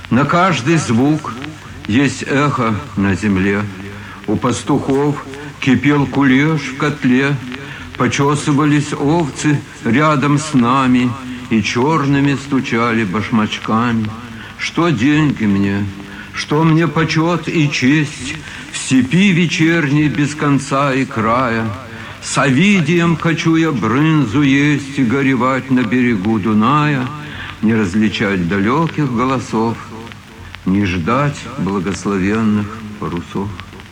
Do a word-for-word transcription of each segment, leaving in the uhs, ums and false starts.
На каждый звук есть эхо на земле. У пастухов кипел кулеш в котле, почесывались овцы рядом с нами и черными стучали башмачками. Что деньги мне, что мне почет и честь в степи вечерней без конца и края? С Овидием хочу я брынзу есть и горевать на берегу Дуная, не различать далеких голосов, не ждать благословенных парусов.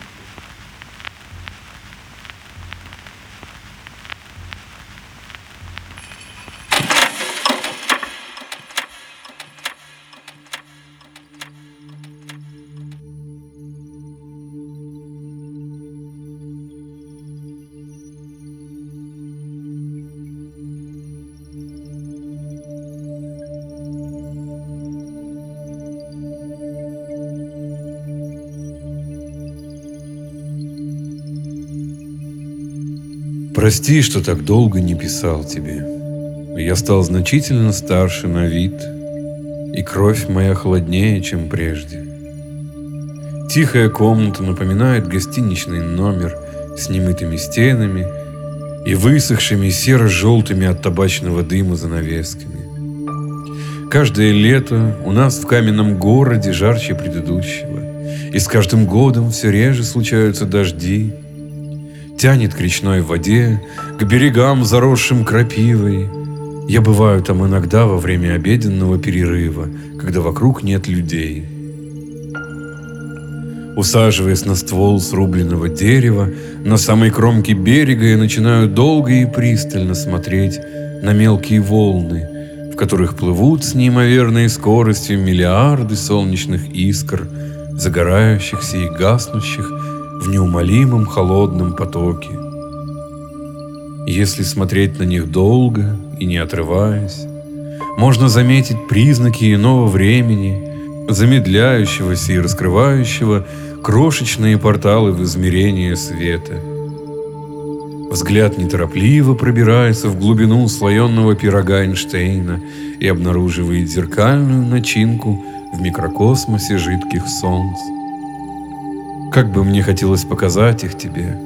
Прости, что так долго не писал тебе. Я стал значительно старше на вид, и кровь моя холоднее, чем прежде. Тихая комната напоминает гостиничный номер с немытыми стенами и высохшими серо-желтыми от табачного дыма занавесками. Каждое лето у нас в каменном городе жарче предыдущего, и с каждым годом все реже случаются дожди. Тянет к речной воде, к берегам, заросшим крапивой. Я бываю там иногда во время обеденного перерыва, когда вокруг нет людей. Усаживаясь на ствол срубленного дерева, на самой кромке берега я начинаю долго и пристально смотреть на мелкие волны, в которых плывут с неимоверной скоростью миллиарды солнечных искр, загорающихся и гаснущих в неумолимом холодном потоке. Если смотреть на них долго и не отрываясь, можно заметить признаки иного времени, замедляющегося и раскрывающего крошечные порталы в измерение света. Взгляд неторопливо пробирается в глубину услоенного пирога Эйнштейна и обнаруживает зеркальную начинку в микрокосмосе жидких солнц. Как бы мне хотелось показать их тебе.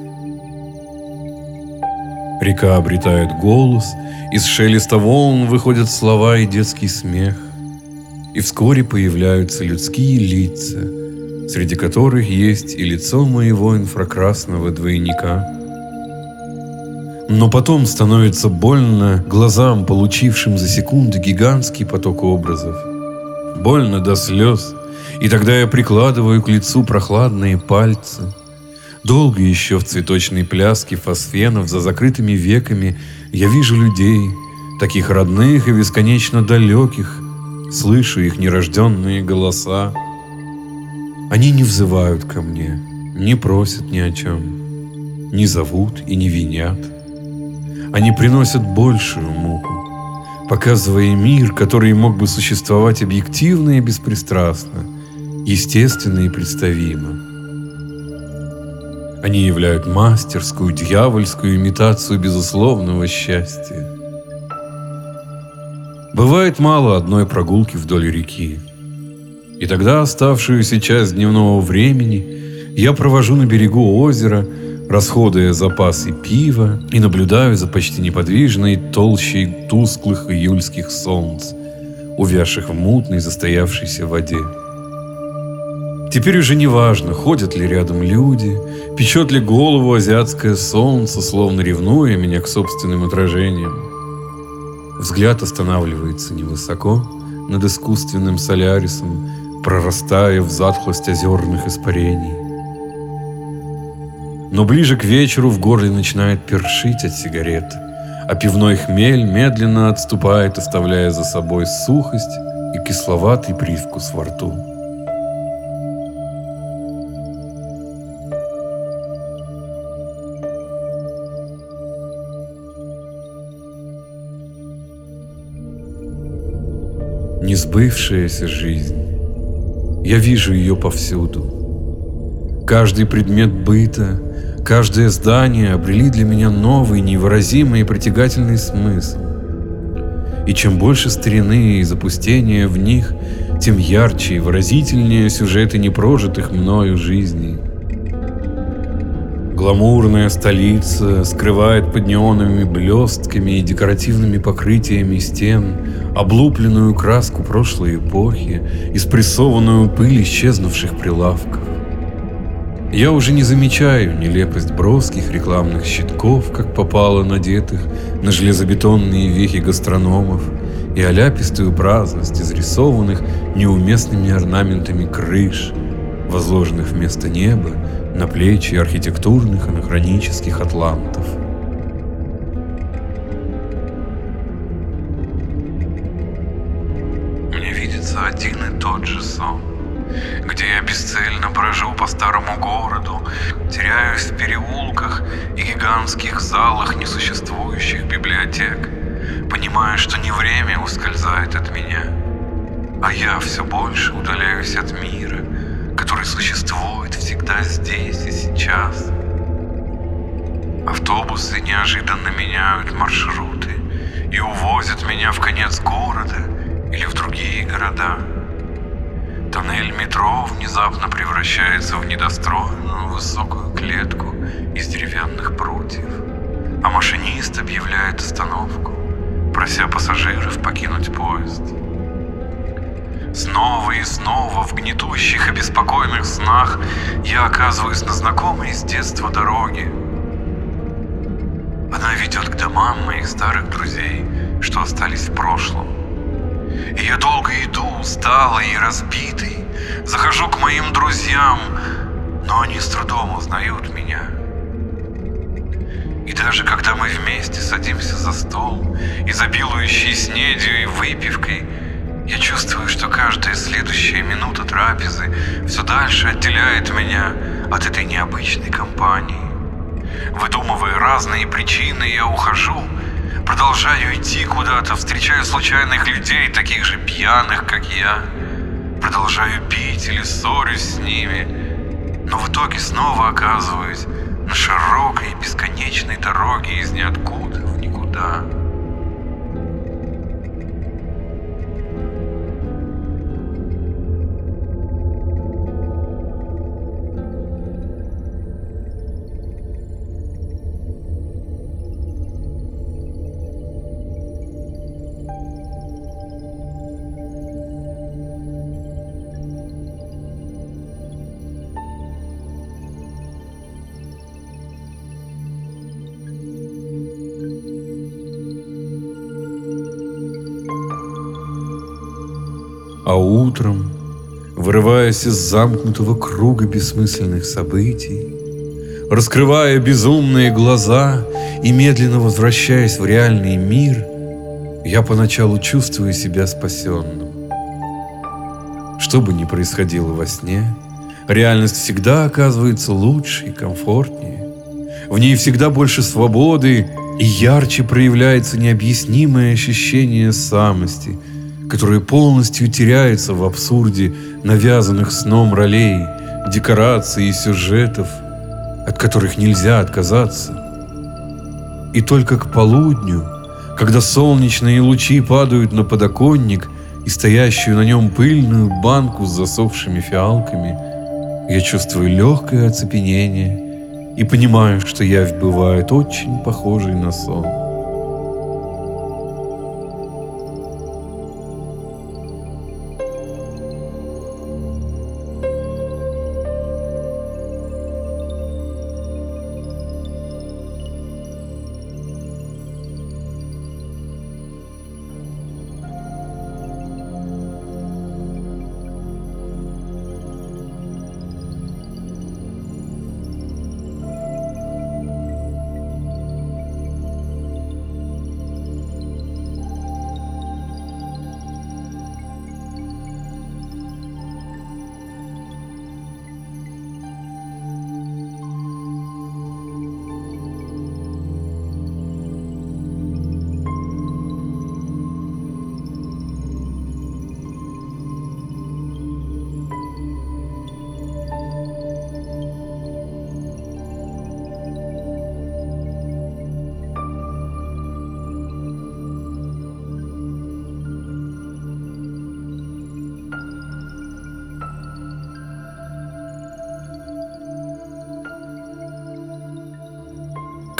Река обретает голос, из шелеста волн выходят слова и детский смех, и вскоре появляются людские лица, среди которых есть и лицо моего инфракрасного двойника. Но потом становится больно глазам, получившим за секунду гигантский поток образов. Больно до слез. И тогда я прикладываю к лицу прохладные пальцы. Долго еще в цветочной пляске фосфенов за закрытыми веками я вижу людей, таких родных и бесконечно далеких, слышу их нерожденные голоса. Они не взывают ко мне, не просят ни о чем, не зовут и не винят. Они приносят большую муку, показывая мир, который мог бы существовать объективно и беспристрастно, естественно и представимо. Они являют мастерскую, дьявольскую имитацию безусловного счастья. Бывает мало одной прогулки вдоль реки, и тогда оставшуюся часть дневного времени я провожу на берегу озера, расходуя запасы пива и наблюдаю за почти неподвижной толщей тусклых июльских солнц, увязших в мутной застоявшейся воде. Теперь уже не важно, ходят ли рядом люди, печет ли голову азиатское солнце, словно ревнуя меня к собственным отражениям. Взгляд останавливается невысоко над искусственным солярисом, прорастая в затхлость озерных испарений. Но ближе к вечеру в горле начинает першить от сигарет, а пивной хмель медленно отступает, оставляя за собой сухость и кисловатый привкус во рту. Несбывшаяся жизнь. Я вижу ее повсюду. Каждый предмет быта, каждое здание обрели для меня новый, невыразимый и притягательный смысл. И чем больше старины и запустения в них, тем ярче и выразительнее сюжеты непрожитых мною жизней. Гламурная столица скрывает под неоновыми блестками и декоративными покрытиями стен облупленную краску прошлой эпохи и спрессованную пыль исчезнувших прилавков. Я уже не замечаю нелепость броских рекламных щитков, как попало надетых на железобетонные вехи гастрономов, и оляпистую праздность изрисованных неуместными орнаментами крыш, возложенных вместо неба на плечи архитектурных анахронических атлантов. Мне видится один и тот же сон, где я бесцельно брожу по старому городу, теряюсь в переулках и гигантских залах несуществующих библиотек, понимая, что не время ускользает от меня, а я все больше удаляюсь от мира, который существует всегда здесь и сейчас. Автобусы неожиданно меняют маршруты и увозят меня в конец города или в другие города. Тоннель метро внезапно превращается в недостроенную высокую клетку из деревянных прутьев, а машинист объявляет остановку, прося пассажиров покинуть поезд. Снова и снова в гнетущих и беспокойных снах я оказываюсь на знакомой с детства дороге. Она ведет к домам моих старых друзей, что остались в прошлом. И я долго иду, усталый и разбитый, захожу к моим друзьям, но они с трудом узнают меня. И даже когда мы вместе садимся за стол, изобилующий снедью и выпивкой, я чувствую, что каждая следующая минута трапезы все дальше отделяет меня от этой необычной компании. Выдумывая разные причины, я ухожу, продолжаю идти куда-то, встречаю случайных людей, таких же пьяных, как я, продолжаю пить или ссорюсь с ними, но в итоге снова оказываюсь на широкой бесконечной дороге из ниоткуда в никуда. А утром, вырываясь из замкнутого круга бессмысленных событий, раскрывая безумные глаза и медленно возвращаясь в реальный мир, я поначалу чувствую себя спасенным. Что бы ни происходило во сне, реальность всегда оказывается лучше и комфортнее. В ней всегда больше свободы, и ярче проявляется необъяснимое ощущение самости, которое полностью теряется в абсурде навязанных сном ролей, декораций и сюжетов, от которых нельзя отказаться. И только к полудню, когда солнечные лучи падают на подоконник и стоящую на нем пыльную банку с засохшими фиалками, я чувствую легкое оцепенение и понимаю, что явь бывает очень похожей на сон.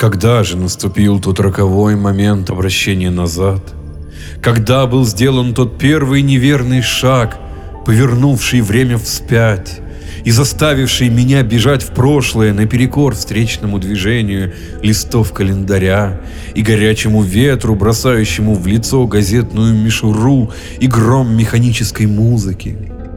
Когда же наступил тот роковой момент обращения назад? Когда был сделан тот первый неверный шаг, повернувший время вспять и заставивший меня бежать в прошлое наперекор встречному движению листов календаря и горячему ветру, бросающему в лицо газетную мишуру и гром механической музыки?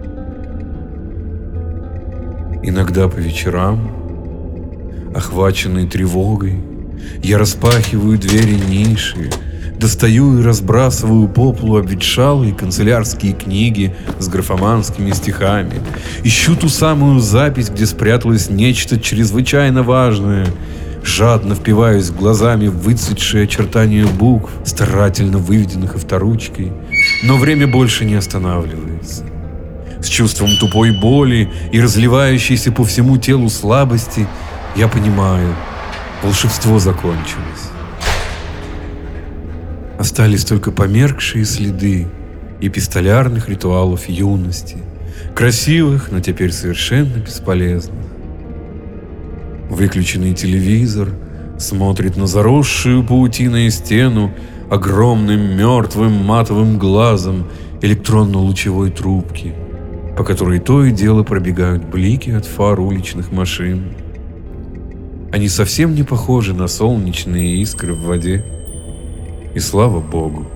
Иногда по вечерам, охваченный тревогой, я распахиваю двери ниши, достаю и разбрасываю по полу обветшалые канцелярские книги с графоманскими стихами, ищу ту самую запись, где спряталось нечто чрезвычайно важное, жадно впиваюсь глазами в выцветшие очертания букв, старательно выведенных авторучкой, но время больше не останавливается. С чувством тупой боли и разливающейся по всему телу слабости я понимаю, волшебство закончилось. Остались только померкшие следы эпистолярных ритуалов юности, красивых, но теперь совершенно бесполезных. Выключенный телевизор смотрит на заросшую паутиной стену огромным мертвым матовым глазом электронно-лучевой трубки, по которой то и дело пробегают блики от фар уличных машин. Они совсем не похожи на солнечные искры в воде. И слава Богу.